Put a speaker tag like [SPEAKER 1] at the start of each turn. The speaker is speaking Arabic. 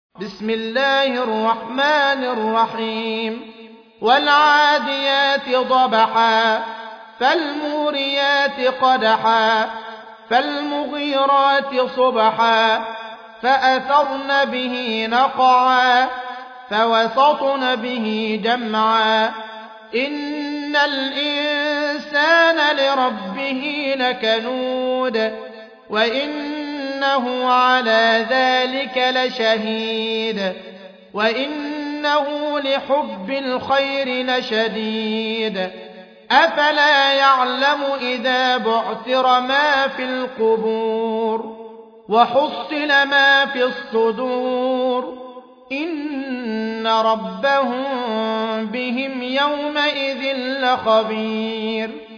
[SPEAKER 1] بسم الله الرحمن الرحيم والعاديات ضبحا فالموريات قدحا فالمغيرات صبحا فأثرن به نقعا فوسطن به جمعا إن الإنسان لربه لكنود وإنه على ذلك لشهيد وإنه لحب الخير لشديد أفلا يعلم إذا بعثر ما في القبور وحصل ما في الصدور إن ربهم بهم يومئذ لخبير